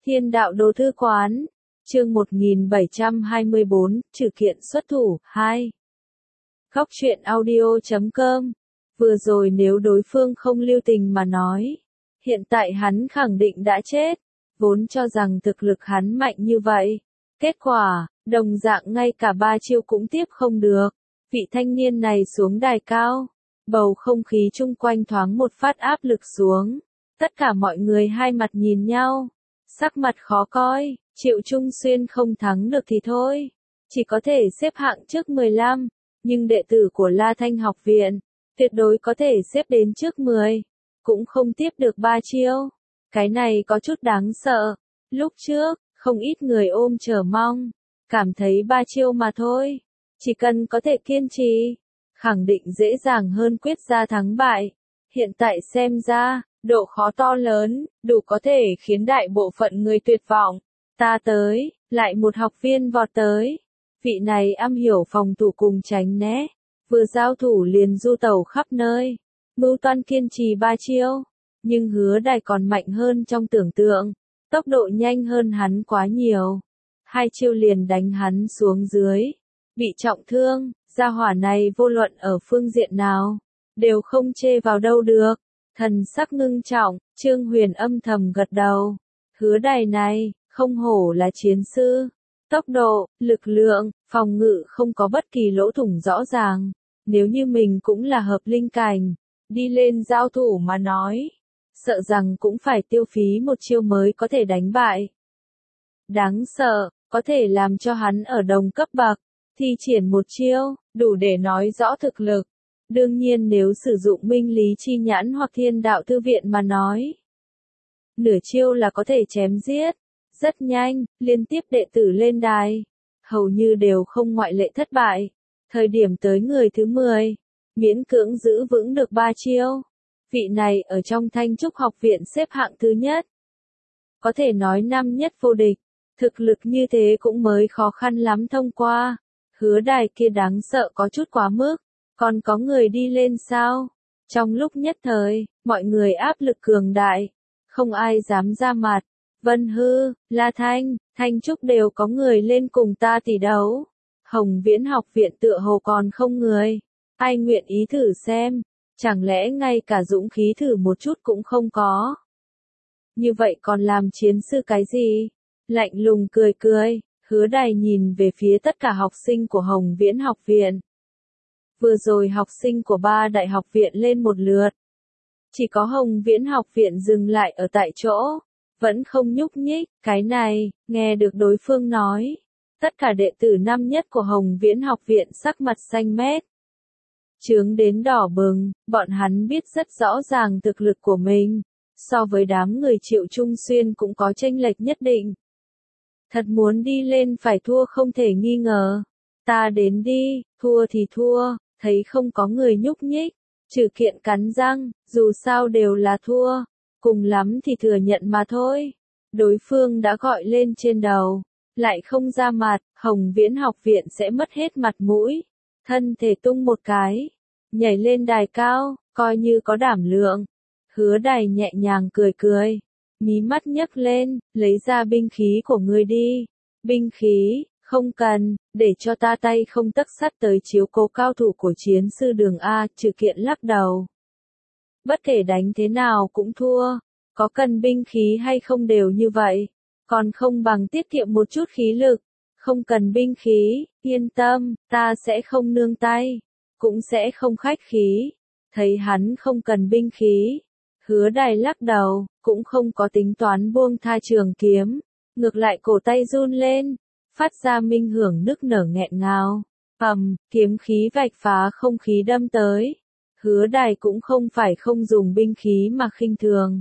Thiên đạo đồ thư quán, chương 1724, trừ kiện xuất thủ, 2. Góc truyện audio.com. Vừa rồi nếu đối phương không lưu tình mà nói, hiện tại hắn khẳng định đã chết, vốn cho rằng thực lực hắn mạnh như vậy. Kết quả, đồng dạng ngay cả 3 chiêu cũng tiếp không được. Vị thanh niên này xuống đài cao, bầu không khí chung quanh thoáng một phát áp lực xuống. Tất cả mọi người hai mặt nhìn nhau, sắc mặt khó coi. Triệu Trung Xuyên không thắng được thì thôi, chỉ có thể xếp hạng trước 15, nhưng đệ tử của La Thanh học viện, tuyệt đối có thể xếp đến trước 10, cũng không tiếp được 3 chiêu. Cái này có chút đáng sợ. Lúc trước, không ít người ôm chờ mong, cảm thấy 3 chiêu mà thôi, chỉ cần có thể kiên trì, khẳng định dễ dàng hơn quyết ra thắng bại. Hiện tại xem ra, độ khó to lớn, đủ có thể khiến đại bộ phận người tuyệt vọng. Ta tới, lại một học viên vọt tới. Vị này am hiểu phòng thủ cùng tránh né, vừa giao thủ liền du tẩu khắp nơi. Mưu toan kiên trì 3 chiêu, nhưng Hứa Đài còn mạnh hơn trong tưởng tượng, tốc độ nhanh hơn hắn quá nhiều. 2 chiêu liền đánh hắn xuống dưới, bị trọng thương. Gia hỏa này vô luận ở phương diện nào, đều không chê vào đâu được. Thần sắc ngưng trọng, Trương Huyền âm thầm gật đầu. Hứa Đài này, không hổ là chiến sư. Tốc độ, lực lượng, phòng ngự không có bất kỳ lỗ thủng rõ ràng. Nếu như mình cũng là hợp linh cảnh, đi lên giao thủ mà nói, sợ rằng cũng phải tiêu phí một chiêu mới có thể đánh bại. Đáng sợ, có thể làm cho hắn ở đồng cấp bậc, thi triển một chiêu, đủ để nói rõ thực lực. Đương nhiên nếu sử dụng minh lý chi nhãn hoặc thiên đạo thư viện mà nói, nửa chiêu là có thể chém giết. Rất nhanh, liên tiếp đệ tử lên đài, hầu như đều không ngoại lệ thất bại. Thời điểm tới người thứ 10, miễn cưỡng giữ vững được 3 chiêu. Vị này ở trong Thanh Trúc học viện xếp hạng thứ nhất. Có thể nói năm nhất vô địch, thực lực như thế cũng mới khó khăn lắm thông qua. Hứa Đài kia đáng sợ có chút quá mức, còn có người đi lên sao? Trong lúc nhất thời, mọi người áp lực cường đại, không ai dám ra mặt. Vân Hư, La Thanh, Thanh Trúc đều có người lên cùng ta tỷ đấu. Hồng Viễn học viện tựa hồ còn không người. Ai nguyện ý thử xem, chẳng lẽ ngay cả dũng khí thử một chút cũng không có. Như vậy còn làm chiến sư cái gì? Lạnh lùng cười cười, Hứa Đài nhìn về phía tất cả học sinh của Hồng Viễn học viện. Vừa rồi học sinh của 3 đại học viện lên một lượt. Chỉ có Hồng Viễn học viện dừng lại ở tại chỗ, vẫn không nhúc nhích. Cái này, nghe được đối phương nói, tất cả đệ tử năm nhất của Hồng Viễn học viện sắc mặt xanh mét, chướng đến đỏ bừng. Bọn hắn biết rất rõ ràng thực lực của mình, so với đám người Triệu Trung Xuyên cũng có chênh lệch nhất định. Thật muốn đi lên phải thua không thể nghi ngờ. Ta đến đi, thua thì thua, thấy không có người nhúc nhích, trừ kiện cắn răng, dù sao đều là thua, cùng lắm thì thừa nhận mà thôi. Đối phương đã gọi lên trên đầu, lại không ra mặt, Hồng Viễn học viện sẽ mất hết mặt mũi. Thân thể tung một cái, nhảy lên đài cao, coi như có đảm lượng. Hứa Đài nhẹ nhàng cười cười, mí mắt nhấc lên, lấy ra binh khí của ngươi đi. Binh khí, không cần, để cho ta tay không tấc sắt tới chiếu cố cao thủ của chiến sư Đường A. Trừ kiện lắc đầu. Bất kể đánh thế nào cũng thua, có cần binh khí hay không đều như vậy, còn không bằng tiết kiệm một chút khí lực. Không cần binh khí, yên tâm, ta sẽ không nương tay, cũng sẽ không khách khí. Thấy hắn không cần binh khí, Hứa Đài lắc đầu, cũng không có tính toán buông tha trường kiếm, ngược lại cổ tay run lên, phát ra minh hưởng nức nở nghẹn ngào. Kiếm khí vạch phá không khí đâm tới. Hứa Đài cũng không phải không dùng binh khí mà khinh thường.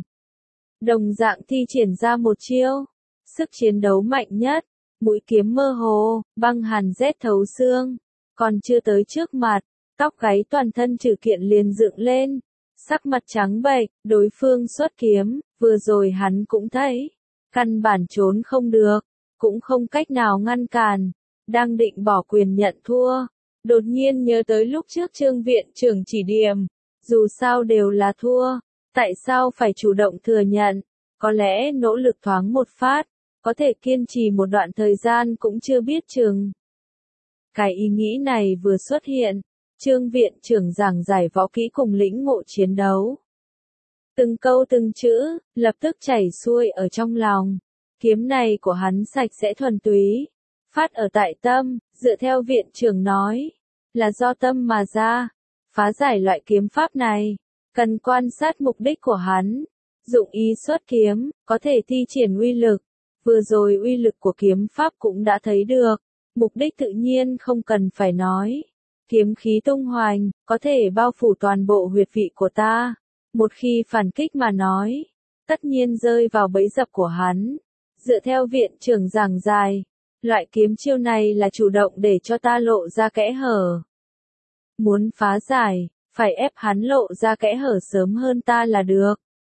Đồng dạng thi triển ra một chiêu, sức chiến đấu mạnh nhất, mũi kiếm mơ hồ, băng hàn rét thấu xương, còn chưa tới trước mặt, tóc gáy toàn thân Trừ kiện liền dựng lên, sắc mặt trắng bệch. Đối phương xuất kiếm, vừa rồi hắn cũng thấy, căn bản trốn không được, cũng không cách nào ngăn cản, đang định bỏ quyền nhận thua, đột nhiên nhớ tới lúc trước Trương viện trưởng chỉ điểm, dù sao đều là thua, tại sao phải chủ động thừa nhận, Có lẽ nỗ lực thoáng một phát, có thể kiên trì một đoạn thời gian cũng chưa biết chừng. Cái ý nghĩ này vừa xuất hiện, Trương viện trưởng giảng giải võ kỹ cùng lĩnh ngộ chiến đấu. Từng câu từng chữ, lập tức chảy xuôi ở trong lòng. Kiếm này của hắn sạch sẽ thuần túy, phát ở tại tâm, dựa theo viện trưởng nói, là do tâm mà ra. Phá giải loại kiếm pháp này, cần quan sát mục đích của hắn, dụng ý xuất kiếm, có thể thi triển uy lực. Vừa rồi uy lực của kiếm pháp cũng đã thấy được, mục đích tự nhiên không cần phải nói. Kiếm khí tung hoành, có thể bao phủ toàn bộ huyệt vị của ta. Một khi phản kích mà nói, tất nhiên rơi vào bẫy dập của hắn. Dựa theo viện trưởng giảng giải, loại kiếm chiêu này là chủ động để cho ta lộ ra kẽ hở. Muốn phá giải, phải ép hắn lộ ra kẽ hở sớm hơn ta là được.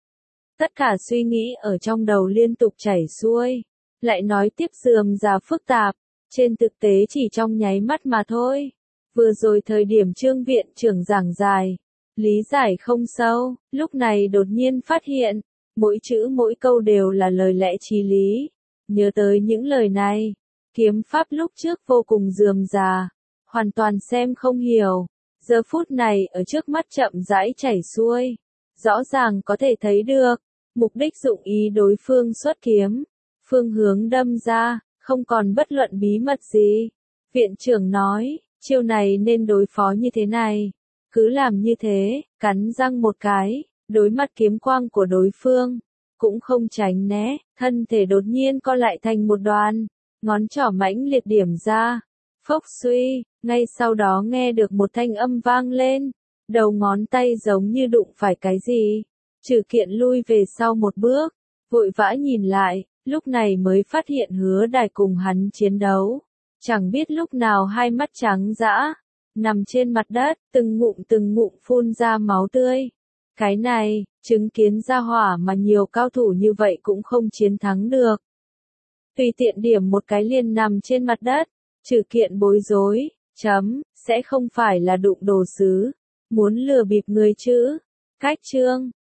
Tất cả suy nghĩ ở trong đầu liên tục chảy xuôi, lại nói tiếp rườm rà phức tạp, trên thực tế chỉ trong nháy mắt mà thôi. Vừa rồi thời điểm Trương viện trưởng giảng giải, lý giải không sâu, lúc này đột nhiên phát hiện, mỗi chữ mỗi câu đều là lời lẽ chí lý. Nhớ tới những lời này, kiếm pháp lúc trước vô cùng rườm rà, hoàn toàn xem không hiểu. Giờ phút này ở trước mắt chậm rãi chảy xuôi, rõ ràng có thể thấy được, mục đích dụng ý đối phương xuất kiếm, phương hướng đâm ra, không còn bất luận bí mật gì. Viện trưởng nói, chiêu này nên đối phó như thế này, cứ làm như thế, cắn răng một cái, đối mặt kiếm quang của đối phương, cũng không tránh né, thân thể đột nhiên co lại thành một đoàn, ngón trỏ mãnh liệt điểm ra, phốc suy, ngay sau đó nghe được một thanh âm vang lên, đầu ngón tay giống như đụng phải cái gì, Trừ Kiện lui về sau một bước, vội vã nhìn lại, lúc này mới phát hiện Hứa Đài cùng hắn chiến đấu, chẳng biết lúc nào hai mắt trắng dã, nằm trên mặt đất, từng ngụm phun ra máu tươi. Cái này, chứng kiến ra hỏa mà nhiều cao thủ như vậy cũng không chiến thắng được. Tùy tiện điểm một cái liền nằm trên mặt đất, Trừ Kiện bối rối, sẽ không phải là đụng đồ sứ, muốn lừa bịp người chứ. Cách chương